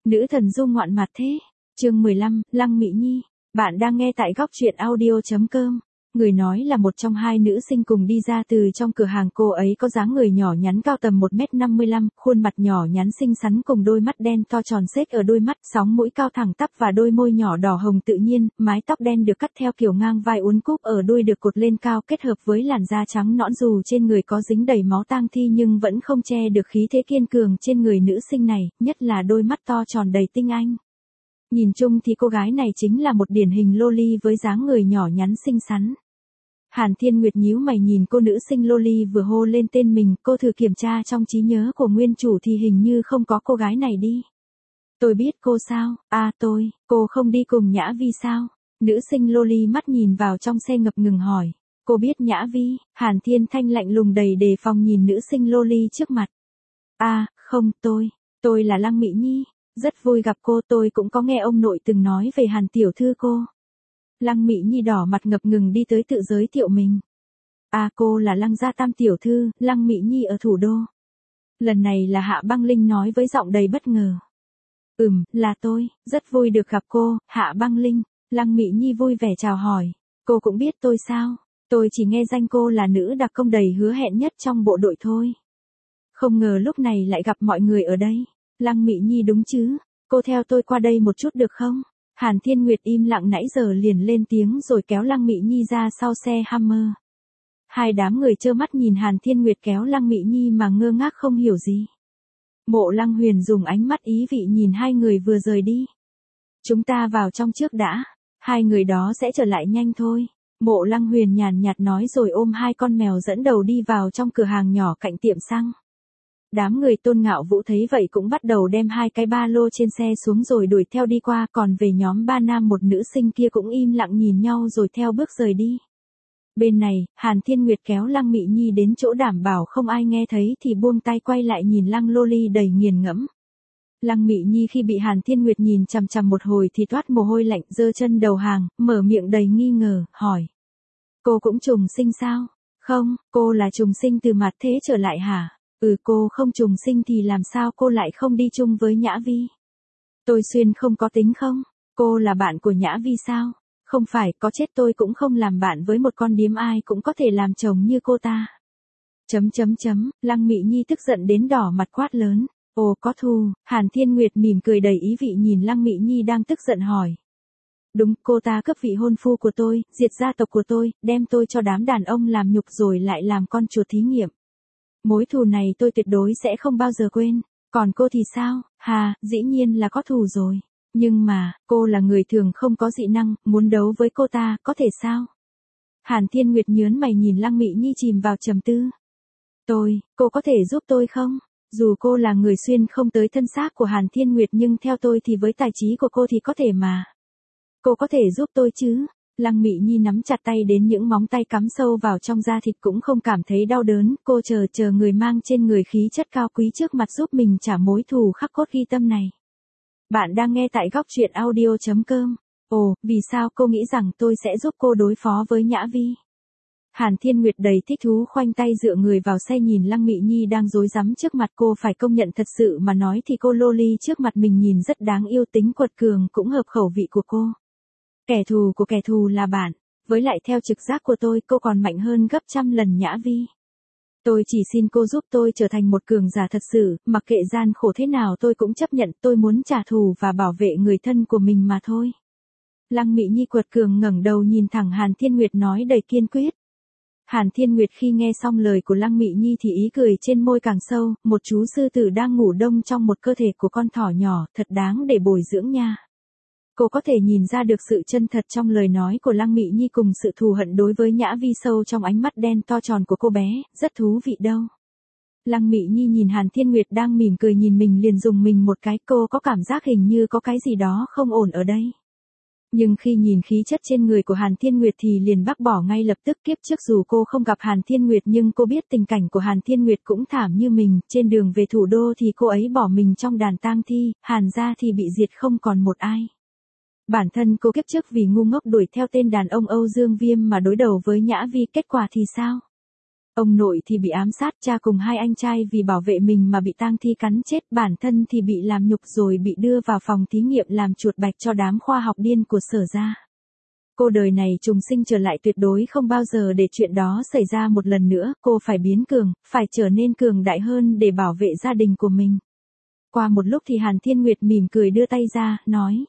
Nữ thần du ngoạn mặt thế. Chương 15, Lăng Mị Nhi. Bạn đang nghe tại góc truyện audio.com. Người nói là một trong hai nữ sinh cùng đi ra từ trong cửa hàng. Cô ấy có dáng người nhỏ nhắn cao tầm 1m55, khuôn mặt nhỏ nhắn xinh xắn cùng đôi mắt đen to tròn xết ở đôi mắt, sóng mũi cao thẳng tắp và đôi môi nhỏ đỏ hồng tự nhiên, mái tóc đen được cắt theo kiểu ngang vai uốn cúp ở đuôi được cột lên cao kết hợp với làn da trắng nõn dù trên người có dính đầy máu tang thi nhưng vẫn không che được khí thế kiên cường trên người nữ sinh này, nhất là đôi mắt to tròn đầy tinh anh. Nhìn chung thì cô gái này chính là một điển hình loli với dáng người nhỏ nhắn xinh xắn. Hàn Thiên Nguyệt nhíu mày nhìn cô nữ sinh loli vừa hô lên tên mình, cô thử kiểm tra trong trí nhớ của nguyên chủ thì hình như không có cô gái này đi. Tôi biết cô sao, cô không đi cùng Nhã Vi sao? Nữ sinh loli mắt nhìn vào trong xe ngập ngừng hỏi. Cô biết Nhã Vi? Hàn Thiên Thanh lạnh lùng đầy đề phòng nhìn nữ sinh loli trước mặt. Không, tôi là Lăng Mị Nhi. Rất vui gặp cô, tôi cũng có nghe ông nội từng nói về Hàn tiểu thư cô. Lăng Mị Nhi đỏ mặt ngập ngừng đi tới tự giới thiệu mình. Cô là Lăng gia tam tiểu thư, Lăng Mị Nhi ở thủ đô. Lần này là Hạ Băng Linh nói với giọng đầy bất ngờ. Là tôi, rất vui được gặp cô, Hạ Băng Linh. Lăng Mị Nhi vui vẻ chào hỏi. Cô cũng biết tôi sao? Tôi chỉ nghe danh cô là nữ đặc công đầy hứa hẹn nhất trong bộ đội thôi. Không ngờ lúc này lại gặp mọi người ở đây. Lăng Mị Nhi đúng chứ? Cô theo tôi qua đây một chút được không? Hàn Thiên Nguyệt im lặng nãy giờ liền lên tiếng rồi kéo Lăng Mị Nhi ra sau xe Hammer. Hai đám người trơ mắt nhìn Hàn Thiên Nguyệt kéo Lăng Mị Nhi mà ngơ ngác không hiểu gì. Mộ Lăng Huyền dùng ánh mắt ý vị nhìn hai người vừa rời đi. Chúng ta vào trong trước đã, hai người đó sẽ trở lại nhanh thôi. Mộ Lăng Huyền nhàn nhạt nói rồi ôm hai con mèo dẫn đầu đi vào trong cửa hàng nhỏ cạnh tiệm xăng. Đám người Tôn Ngạo Vũ thấy vậy cũng bắt đầu đem hai cái ba lô trên xe xuống rồi đuổi theo đi qua, còn về nhóm ba nam một nữ sinh kia cũng im lặng nhìn nhau rồi theo bước rời đi. Bên này, Hàn Thiên Nguyệt kéo Lăng Mị Nhi đến chỗ đảm bảo không ai nghe thấy thì buông tay quay lại nhìn Lăng Loli đầy nghiền ngẫm. Lăng Mị Nhi khi bị Hàn Thiên Nguyệt nhìn chằm chằm một hồi thì toát mồ hôi lạnh, giơ chân đầu hàng, mở miệng đầy nghi ngờ, hỏi. Cô cũng trùng sinh sao? Không, cô là trùng sinh từ mặt thế trở lại hả? Cô không trùng sinh thì làm sao cô lại không đi chung với Nhã Vi? Tôi xuyên không có tính không? Cô là bạn của Nhã Vi sao? Không phải, có chết tôi cũng không làm bạn với một con điếm ai cũng có thể làm chồng như cô ta. Lăng Mị Nhi tức giận đến đỏ mặt quát lớn. Có thù, Hàn Thiên Nguyệt mỉm cười đầy ý vị nhìn Lăng Mị Nhi đang tức giận hỏi. Đúng, cô ta cướp vị hôn phu của tôi, diệt gia tộc của tôi, đem tôi cho đám đàn ông làm nhục rồi lại làm con chuột thí nghiệm. Mối thù này tôi tuyệt đối sẽ không bao giờ quên. Còn cô thì sao? Dĩ nhiên là có thù rồi. Nhưng mà, cô là người thường không có dị năng, muốn đấu với cô ta, có thể sao? Hàn Thiên Nguyệt nhớn mày nhìn Lăng Mị Nhi chìm vào trầm tư. Cô có thể giúp tôi không? Dù cô là người xuyên không tới thân xác của Hàn Thiên Nguyệt nhưng theo tôi thì với tài trí của cô thì có thể mà. Cô có thể giúp tôi chứ? Lăng Mị Nhi nắm chặt tay đến những móng tay cắm sâu vào trong da thịt cũng không cảm thấy đau đớn, cô chờ người mang trên người khí chất cao quý trước mặt giúp mình trả mối thù khắc cốt ghi tâm này. Bạn đang nghe tại góc truyện audio.com. Vì sao cô nghĩ rằng tôi sẽ giúp cô đối phó với Nhã Vi? Hàn Thiên Nguyệt đầy thích thú khoanh tay dựa người vào xe nhìn Lăng Mị Nhi đang rối rắm trước mặt cô, phải công nhận thật sự mà nói thì cô loli trước mặt mình nhìn rất đáng yêu, tính quật cường cũng hợp khẩu vị của cô. Kẻ thù của kẻ thù là bạn, với lại theo trực giác của tôi cô còn mạnh hơn gấp trăm lần Nhã Vi. Tôi chỉ xin cô giúp tôi trở thành một cường giả thật sự, mặc kệ gian khổ thế nào tôi cũng chấp nhận, tôi muốn trả thù và bảo vệ người thân của mình mà thôi. Lăng Mị Nhi quật cường ngẩng đầu nhìn thẳng Hàn Thiên Nguyệt nói đầy kiên quyết. Hàn Thiên Nguyệt khi nghe xong lời của Lăng Mị Nhi thì ý cười trên môi càng sâu, một chú sư tử đang ngủ đông trong một cơ thể của con thỏ nhỏ, thật đáng để bồi dưỡng nha. Cô có thể nhìn ra được sự chân thật trong lời nói của Lăng Mị Nhi cùng sự thù hận đối với Nhã Vi sâu trong ánh mắt đen to tròn của cô bé, rất thú vị đâu. Lăng Mị Nhi nhìn Hàn Thiên Nguyệt đang mỉm cười nhìn mình liền dùng mình một cái, cô có cảm giác hình như có cái gì đó không ổn ở đây. Nhưng khi nhìn khí chất trên người của Hàn Thiên Nguyệt thì liền bác bỏ ngay lập tức. Kiếp trước dù cô không gặp Hàn Thiên Nguyệt nhưng cô biết tình cảnh của Hàn Thiên Nguyệt cũng thảm như mình, trên đường về thủ đô thì cô ấy bỏ mình trong đàn tang thi, Hàn gia thì bị diệt không còn một ai. Bản thân cô kiếp trước vì ngu ngốc đuổi theo tên đàn ông Âu Dương Viêm mà đối đầu với Nhã Vi, kết quả thì sao? Ông nội thì bị ám sát, cha cùng hai anh trai vì bảo vệ mình mà bị tang thi cắn chết, bản thân thì bị làm nhục rồi bị đưa vào phòng thí nghiệm làm chuột bạch cho đám khoa học điên của Sở gia. Cô đời này trùng sinh trở lại tuyệt đối không bao giờ để chuyện đó xảy ra một lần nữa, cô phải biến cường, phải trở nên cường đại hơn để bảo vệ gia đình của mình. Qua một lúc thì Hàn Thiên Nguyệt mỉm cười đưa tay ra, nói.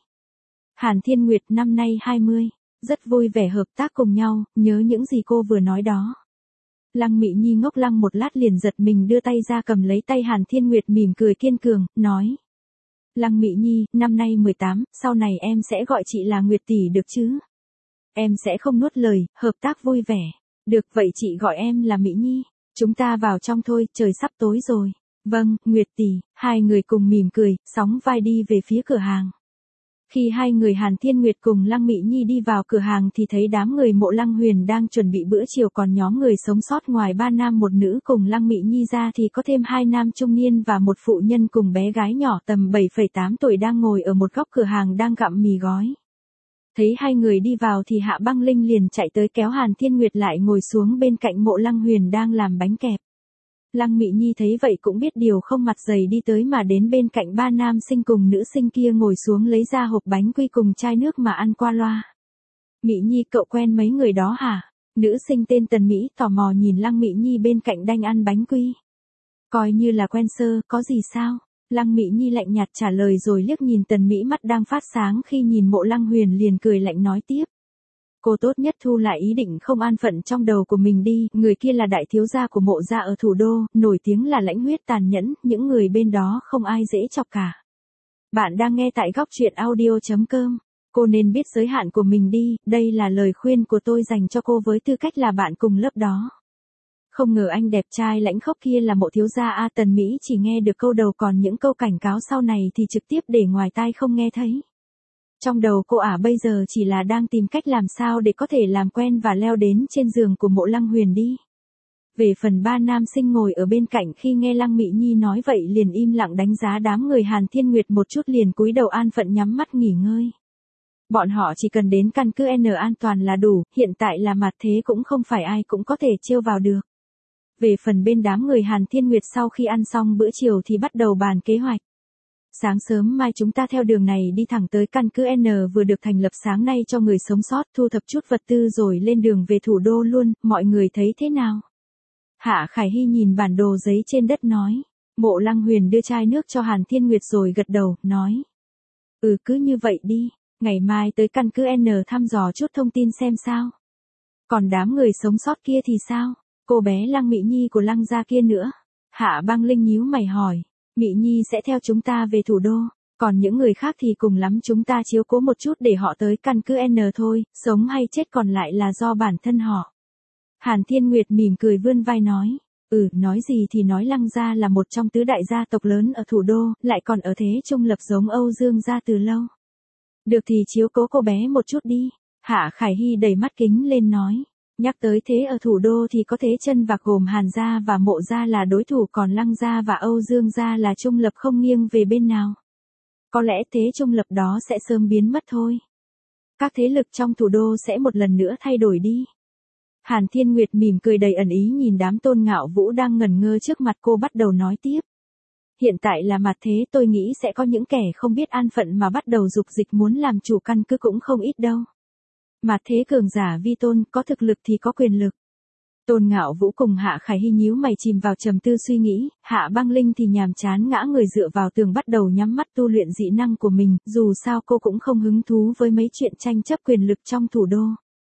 Hàn Thiên Nguyệt năm nay 20, rất vui vẻ hợp tác cùng nhau, nhớ những gì cô vừa nói đó. Lăng Mị Nhi ngốc lăng một lát liền giật mình đưa tay ra cầm lấy tay Hàn Thiên Nguyệt mỉm cười kiên cường, nói. Lăng Mị Nhi, năm nay 18, sau này em sẽ gọi chị là Nguyệt tỷ được chứ? Em sẽ không nuốt lời, hợp tác vui vẻ. Được vậy chị gọi em là Mị Nhi. Chúng ta vào trong thôi, trời sắp tối rồi. Vâng, Nguyệt tỷ, hai người cùng mỉm cười, sóng vai đi về phía cửa hàng. Khi hai người Hàn Thiên Nguyệt cùng Lăng Mị Nhi đi vào cửa hàng thì thấy đám người Mộ Lăng Huyền đang chuẩn bị bữa chiều, còn nhóm người sống sót ngoài 3 nam một nữ cùng Lăng Mị Nhi ra thì có thêm 2 nam trung niên và một phụ nhân cùng bé gái nhỏ tầm 7,8 tuổi đang ngồi ở một góc cửa hàng đang gặm mì gói. Thấy hai người đi vào thì Hạ Băng Linh liền chạy tới kéo Hàn Thiên Nguyệt lại ngồi xuống bên cạnh Mộ Lăng Huyền đang làm bánh kẹp. Lăng Mị Nhi thấy vậy cũng biết điều không mặt dày đi tới mà đến bên cạnh 3 nam sinh cùng nữ sinh kia ngồi xuống lấy ra hộp bánh quy cùng chai nước mà ăn qua loa. Mị Nhi cậu quen mấy người đó hả? Nữ sinh tên Tần Mỹ tò mò nhìn Lăng Mị Nhi bên cạnh đanh ăn bánh quy. Coi như là quen sơ, có gì sao? Lăng Mị Nhi lạnh nhạt trả lời rồi liếc nhìn Tần Mỹ mắt đang phát sáng khi nhìn Mộ Lăng Huyền liền cười lạnh nói tiếp. Cô tốt nhất thu lại ý định không an phận trong đầu của mình đi, người kia là đại thiếu gia của Mộ gia ở thủ đô, nổi tiếng là lãnh huyết tàn nhẫn, những người bên đó không ai dễ chọc cả. Bạn đang nghe tại góc truyện audio.com. Cô nên biết giới hạn của mình đi, đây là lời khuyên của tôi dành cho cô với tư cách là bạn cùng lớp đó. Không ngờ anh đẹp trai lãnh khốc kia là Mộ thiếu gia a. Tần Mỹ chỉ nghe được câu đầu, còn những câu cảnh cáo sau này thì trực tiếp để ngoài tai không nghe thấy. Trong đầu cô bây giờ chỉ là đang tìm cách làm sao để có thể làm quen và leo đến trên giường của Mộ Lăng Huyền đi. Về phần 3 nam sinh ngồi ở bên cạnh khi nghe Lăng Mị Nhi nói vậy liền im lặng đánh giá đám người Hàn Thiên Nguyệt một chút liền cúi đầu an phận nhắm mắt nghỉ ngơi. Bọn họ chỉ cần đến căn cứ N an toàn là đủ, hiện tại là mặt thế cũng không phải ai cũng có thể trêu vào được. Về phần bên đám người Hàn Thiên Nguyệt sau khi ăn xong bữa chiều thì bắt đầu bàn kế hoạch. Sáng sớm mai chúng ta theo đường này đi thẳng tới căn cứ N vừa được thành lập sáng nay cho người sống sót, thu thập chút vật tư rồi lên đường về thủ đô luôn, mọi người thấy thế nào? Hạ Khải Hy nhìn bản đồ giấy trên đất nói. Mộ Lăng Huyền đưa chai nước cho Hàn Thiên Nguyệt rồi gật đầu, nói. Cứ như vậy đi, ngày mai tới căn cứ N thăm dò chút thông tin xem sao. Còn đám người sống sót kia thì sao? Cô bé Lăng Mị Nhi của Lăng gia kia nữa. Hạ Băng Linh nhíu mày hỏi. Mị Nhi sẽ theo chúng ta về thủ đô, còn những người khác thì cùng lắm chúng ta chiếu cố một chút để họ tới căn cứ N thôi, sống hay chết còn lại là do bản thân họ. Hàn Thiên Nguyệt mỉm cười vươn vai nói. Nói gì thì nói, Lăng gia là một trong tứ đại gia tộc lớn ở thủ đô, lại còn ở thế trung lập giống Âu Dương gia từ lâu. Được thì chiếu cố cô bé một chút đi. Hạ Khải Hy đầy mắt kính lên nói. Nhắc tới thế ở thủ đô thì có thế chân vạc gồm Hàn gia và Mộ gia là đối thủ, còn Lăng gia và Âu Dương gia là trung lập không nghiêng về bên nào. Có lẽ thế trung lập đó sẽ sớm biến mất thôi. Các thế lực trong thủ đô sẽ một lần nữa thay đổi đi. Hàn Thiên Nguyệt mỉm cười đầy ẩn ý nhìn đám Tôn Ngạo Vũ đang ngẩn ngơ trước mặt cô bắt đầu nói tiếp. Hiện tại là mặt thế, tôi nghĩ sẽ có những kẻ không biết an phận mà bắt đầu dục dịch muốn làm chủ căn cứ cũng không ít đâu. Mà thế cường giả vi tôn, có thực lực thì có quyền lực. Tôn Ngạo Vũ cùng Hạ Khải Hy nhíu mày chìm vào trầm tư suy nghĩ, Hạ Băng Linh thì nhàm chán ngã người dựa vào tường bắt đầu nhắm mắt tu luyện dị năng của mình, dù sao cô cũng không hứng thú với mấy chuyện tranh chấp quyền lực trong thủ đô.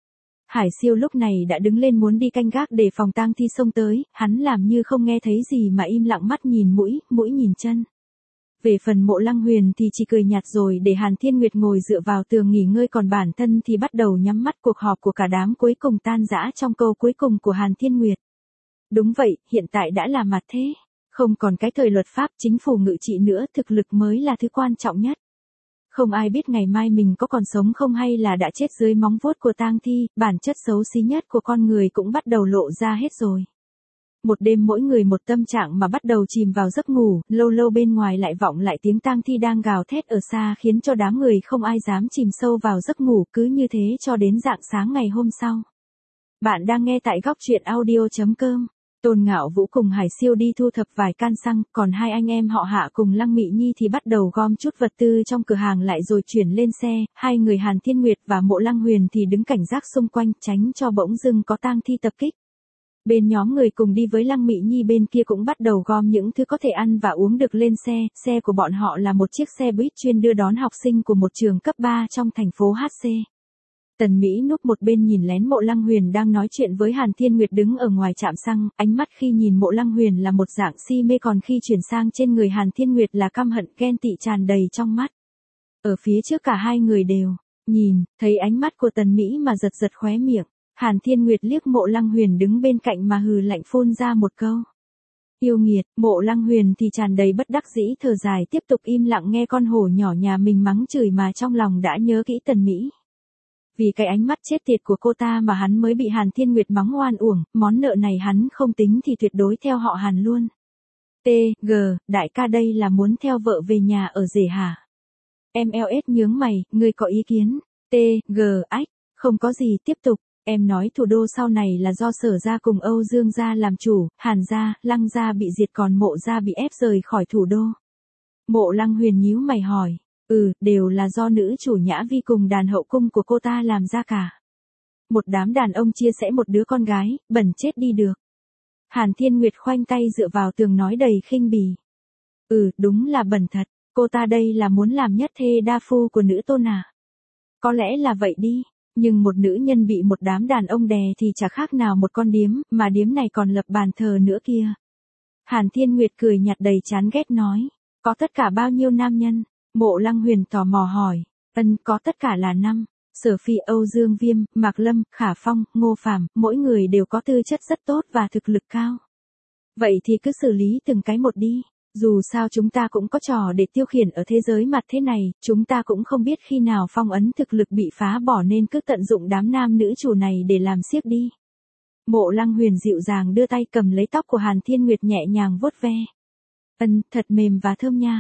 Hải Siêu lúc này đã đứng lên muốn đi canh gác để phòng tang thi xông tới, hắn làm như không nghe thấy gì mà im lặng mắt nhìn mũi nhìn chân. Về phần Mộ Lăng Huyền thì chỉ cười nhạt rồi để Hàn Thiên Nguyệt ngồi dựa vào tường nghỉ ngơi, còn bản thân thì bắt đầu nhắm mắt. Cuộc họp của cả đám cuối cùng tan rã trong câu cuối cùng của Hàn Thiên Nguyệt. Đúng vậy, hiện tại đã là mặt thế. Không còn cái thời luật pháp chính phủ ngự trị nữa, thực lực mới là thứ quan trọng nhất. Không ai biết ngày mai mình có còn sống không hay là đã chết dưới móng vuốt của tang thi, bản chất xấu xí nhất của con người cũng bắt đầu lộ ra hết rồi. Một đêm mỗi người một tâm trạng mà bắt đầu chìm vào giấc ngủ, lâu lâu bên ngoài lại vọng lại tiếng tang thi đang gào thét ở xa khiến cho đám người không ai dám chìm sâu vào giấc ngủ, cứ như thế cho đến rạng sáng ngày hôm sau. Bạn đang nghe tại góc truyện audio.com. Tôn Ngạo Vũ cùng Hải Siêu đi thu thập vài can xăng, còn hai anh em họ Hạ cùng Lăng Mị Nhi thì bắt đầu gom chút vật tư trong cửa hàng lại rồi chuyển lên xe, hai người Hàn Thiên Nguyệt và Mộ Lăng Huyền thì đứng cảnh giác xung quanh tránh cho bỗng dưng có tang thi tập kích. Bên nhóm người cùng đi với Lăng Mị Nhi bên kia cũng bắt đầu gom những thứ có thể ăn và uống được lên xe của bọn họ là một chiếc xe buýt chuyên đưa đón học sinh của một trường cấp 3 trong thành phố HC. Tần Mỹ núp một bên nhìn lén Mộ Lăng Huyền đang nói chuyện với Hàn Thiên Nguyệt đứng ở ngoài trạm xăng, ánh mắt khi nhìn Mộ Lăng Huyền là một dạng si mê còn khi chuyển sang trên người Hàn Thiên Nguyệt là căm hận ghen tị tràn đầy trong mắt. Ở phía trước cả hai người đều nhìn, thấy ánh mắt của Tần Mỹ mà giật giật khóe miệng. Hàn Thiên Nguyệt liếc Mộ Lăng Huyền đứng bên cạnh mà hừ lạnh phun ra một câu. Yêu nghiệt, Mộ Lăng Huyền thì tràn đầy bất đắc dĩ thở dài tiếp tục im lặng nghe con hổ nhỏ nhà mình mắng chửi mà trong lòng đã nhớ kỹ Tần Mỹ. Vì cái ánh mắt chết tiệt của cô ta mà hắn mới bị Hàn Thiên Nguyệt mắng oan uổng, món nợ này hắn không tính thì tuyệt đối theo họ Hàn luôn. T.G. Đại ca đây là muốn theo vợ về nhà ở rể hả? MLS nhướng mày, ngươi có ý kiến? T.G. Ách, không có gì tiếp tục. Em nói thủ đô sau này là do Sở gia cùng Âu Dương gia làm chủ, Hàn gia, Lăng gia bị diệt còn Mộ gia bị ép rời khỏi thủ đô. Mộ Lăng Huyền nhíu mày hỏi, đều là do nữ chủ Nhã Vi cùng đàn hậu cung của cô ta làm ra cả. Một đám đàn ông chia sẻ một đứa con gái, bẩn chết đi được. Hàn Thiên Nguyệt khoanh tay dựa vào tường nói đầy khinh bỉ. Đúng là bẩn thật, cô ta đây là muốn làm nhất thê đa phu của nữ tôn à? Có lẽ là vậy đi. Nhưng một nữ nhân bị một đám đàn ông đè thì chả khác nào một con điếm, mà điếm này còn lập bàn thờ nữa kia. Hàn Thiên Nguyệt cười nhạt đầy chán ghét nói, có tất cả bao nhiêu nam nhân? Mộ Lăng Huyền tò mò hỏi, có tất cả là 5, Sở Phi, Âu Dương Viêm, Mạc Lâm, Khả Phong, Ngô Phàm, mỗi người đều có tư chất rất tốt và thực lực cao. Vậy thì cứ xử lý từng cái một đi. Dù sao chúng ta cũng có trò để tiêu khiển ở thế giới mặt thế này, chúng ta cũng không biết khi nào phong ấn thực lực bị phá bỏ nên cứ tận dụng đám nam nữ chủ này để làm xiếc đi. Mộ Lăng Huyền dịu dàng đưa tay cầm lấy tóc của Hàn Thiên Nguyệt nhẹ nhàng vuốt ve. Thật mềm và thơm nha.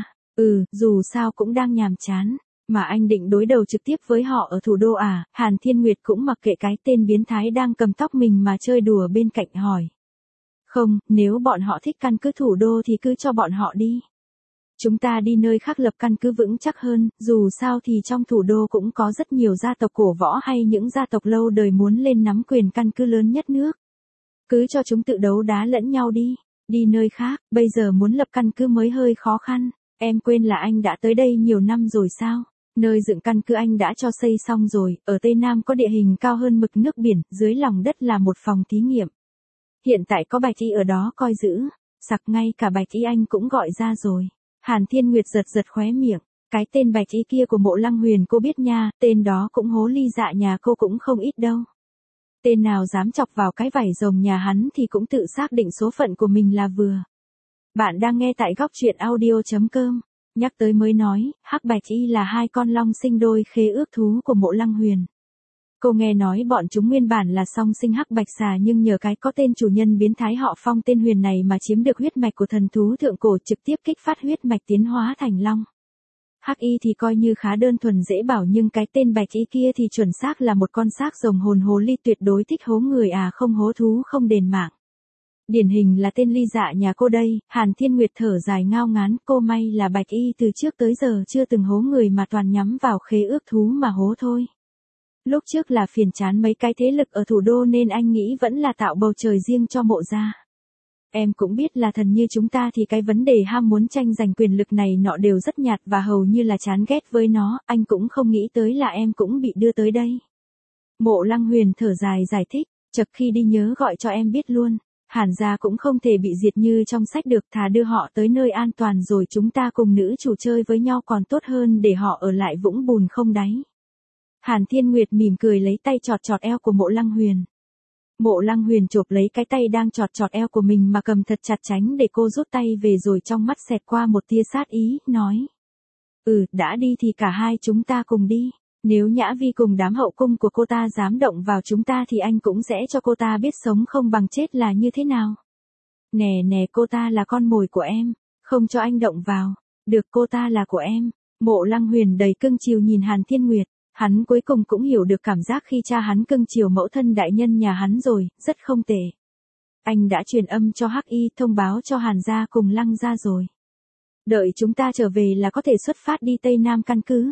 Dù sao cũng đang nhàm chán. Mà anh định đối đầu trực tiếp với họ ở thủ đô à? Hàn Thiên Nguyệt cũng mặc kệ cái tên biến thái đang cầm tóc mình mà chơi đùa bên cạnh hỏi. Không, nếu bọn họ thích căn cứ thủ đô thì cứ cho bọn họ đi. Chúng ta đi nơi khác lập căn cứ vững chắc hơn, dù sao thì trong thủ đô cũng có rất nhiều gia tộc cổ võ hay những gia tộc lâu đời muốn lên nắm quyền căn cứ lớn nhất nước. Cứ cho chúng tự đấu đá lẫn nhau đi, đi nơi khác, bây giờ muốn lập căn cứ mới hơi khó khăn. Em quên là anh đã tới đây nhiều năm rồi sao? Nơi dựng căn cứ anh đã cho xây xong rồi, ở Tây Nam có địa hình cao hơn mực nước biển, dưới lòng đất là một phòng thí nghiệm. Hiện tại có Bạch Y ở đó coi giữ, sặc ngay cả Bạch Y anh cũng gọi ra rồi. Hàn Thiên Nguyệt giật giật khóe miệng, cái tên Bạch Y kia của Mộ Lăng Huyền cô biết nha, tên đó cũng hố ly dạ nhà cô cũng không ít đâu. Tên nào dám chọc vào cái vảy rồng nhà hắn thì cũng tự xác định số phận của mình là vừa. Bạn đang nghe tại góc truyện audio.com, nhắc tới mới nói, Hắc Bạch Y là hai con long sinh đôi khế ước thú của Mộ Lăng Huyền. Cô nghe nói bọn chúng nguyên bản là song sinh hắc bạch xà nhưng nhờ cái có tên chủ nhân biến thái họ Phong tên Huyền này mà chiếm được huyết mạch của thần thú thượng cổ trực tiếp kích phát huyết mạch tiến hóa thành long. Hắc Y thì coi như khá đơn thuần dễ bảo nhưng cái tên Bạch Y kia thì chuẩn xác là một con xác rồng hồn hồ ly tuyệt đối thích hố người à không hố thú không đền mạng. Điển hình là tên ly dạ nhà cô đây, Hàn Thiên Nguyệt thở dài ngao ngán, cô may là Bạch Y từ trước tới giờ chưa từng hố người mà toàn nhắm vào khế ước thú mà hố thôi. Lúc trước là phiền chán mấy cái thế lực ở thủ đô nên anh nghĩ vẫn là tạo bầu trời riêng cho Mộ gia. Em cũng biết là thần như chúng ta thì cái vấn đề ham muốn tranh giành quyền lực này nọ đều rất nhạt và hầu như là chán ghét với nó, anh cũng không nghĩ tới là em cũng bị đưa tới đây. Mộ Lăng Huyền thở dài giải thích, chợt khi đi nhớ gọi cho em biết luôn, Hàn gia cũng không thể bị diệt như trong sách được, thà đưa họ tới nơi an toàn rồi chúng ta cùng nữ chủ chơi với nhau còn tốt hơn để họ ở lại vũng bùn không đáy. Hàn Thiên Nguyệt mỉm cười lấy tay chọt chọt eo của Mộ Lăng Huyền. Mộ Lăng Huyền chộp lấy cái tay đang chọt chọt eo của mình mà cầm thật chặt tránh để cô rút tay về rồi trong mắt xẹt qua một tia sát ý, nói. Đã đi thì cả hai chúng ta cùng đi. Nếu Nhã Vi cùng đám hậu cung của cô ta dám động vào chúng ta thì anh cũng sẽ cho cô ta biết sống không bằng chết là như thế nào. Nè cô ta là con mồi của em, không cho anh động vào. Được cô ta là của em. Mộ Lăng Huyền đầy cưng chiều nhìn Hàn Thiên Nguyệt. Hắn cuối cùng cũng hiểu được cảm giác khi cha hắn cưng chiều mẫu thân đại nhân nhà hắn rồi, rất không tệ. Anh đã truyền âm cho Hắc Y thông báo cho Hàn gia cùng Lăng gia rồi. Đợi chúng ta trở về là có thể xuất phát đi Tây Nam căn cứ.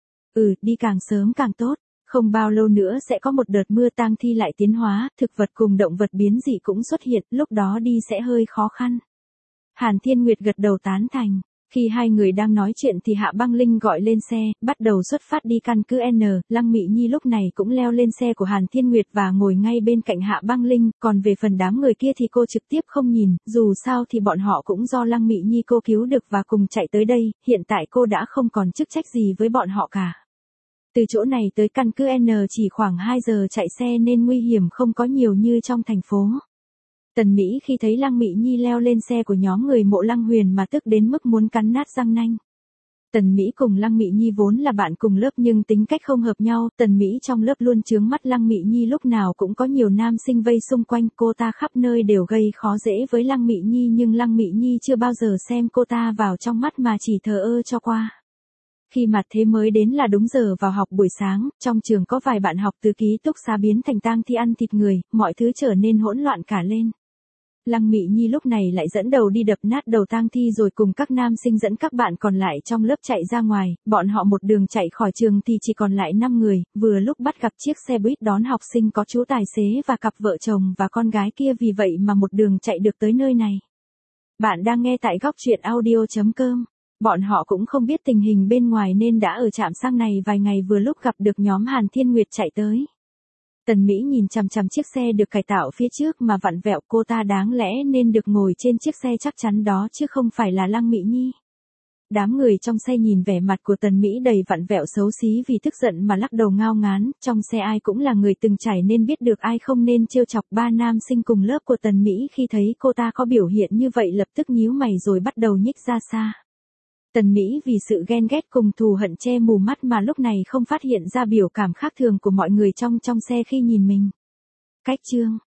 Đi càng sớm càng tốt. Không bao lâu nữa sẽ có một đợt mưa tang thi lại tiến hóa, thực vật cùng động vật biến dị cũng xuất hiện, lúc đó đi sẽ hơi khó khăn. Hàn Thiên Nguyệt gật đầu tán thành. Khi hai người đang nói chuyện thì Hạ Băng Linh gọi lên xe, bắt đầu xuất phát đi căn cứ N. Lăng Mị Nhi lúc này cũng leo lên xe của Hàn Thiên Nguyệt và ngồi ngay bên cạnh Hạ Băng Linh, còn về phần đám người kia thì cô trực tiếp không nhìn, dù sao thì bọn họ cũng do Lăng Mị Nhi cô cứu được và cùng chạy tới đây, hiện tại cô đã không còn chức trách gì với bọn họ cả. Từ chỗ này tới căn cứ N chỉ khoảng 2 giờ chạy xe nên nguy hiểm không có nhiều như trong thành phố. Tần Mỹ khi thấy Lăng Mị Nhi leo lên xe của nhóm người Mộ Lăng Huyền mà tức đến mức muốn cắn nát răng nanh. Tần Mỹ cùng Lăng Mị Nhi vốn là bạn cùng lớp nhưng tính cách không hợp nhau, Tần Mỹ trong lớp luôn chướng mắt Lăng Mị Nhi, lúc nào cũng có nhiều nam sinh vây xung quanh, cô ta khắp nơi đều gây khó dễ với Lăng Mị Nhi nhưng Lăng Mị Nhi chưa bao giờ xem cô ta vào trong mắt mà chỉ thờ ơ cho qua. Khi mặt thế mới đến là đúng giờ vào học buổi sáng, trong trường có vài bạn học từ ký túc xá biến thành tang thi ăn thịt người, mọi thứ trở nên hỗn loạn cả lên. Lăng Mị Nhi lúc này lại dẫn đầu đi đập nát đầu tang thi rồi cùng các nam sinh dẫn các bạn còn lại trong lớp chạy ra ngoài, bọn họ một đường chạy khỏi trường thì chỉ còn lại 5 người, vừa lúc bắt gặp chiếc xe buýt đón học sinh có chú tài xế và cặp vợ chồng và con gái kia, vì vậy mà một đường chạy được tới nơi này. Bạn đang nghe tại Góc Truyện Audio.com. Bọn họ cũng không biết tình hình bên ngoài nên đã ở trạm xăng này vài ngày, vừa lúc gặp được nhóm Hàn Thiên Nguyệt chạy tới. Tần Mỹ nhìn chằm chằm chiếc xe được cải tạo phía trước mà vặn vẹo, cô ta đáng lẽ nên được ngồi trên chiếc xe chắc chắn đó chứ không phải là Lăng Mị Nhi. Đám người trong xe nhìn vẻ mặt của Tần Mỹ đầy vặn vẹo xấu xí vì tức giận mà lắc đầu ngao ngán, trong xe ai cũng là người từng trải nên biết được ai không nên trêu chọc. Ba nam sinh cùng lớp của Tần Mỹ khi thấy cô ta có biểu hiện như vậy lập tức nhíu mày rồi bắt đầu nhích ra xa. Tần Mỹ vì sự ghen ghét cùng thù hận che mù mắt mà lúc này không phát hiện ra biểu cảm khác thường của mọi người trong xe khi nhìn mình. Cách chương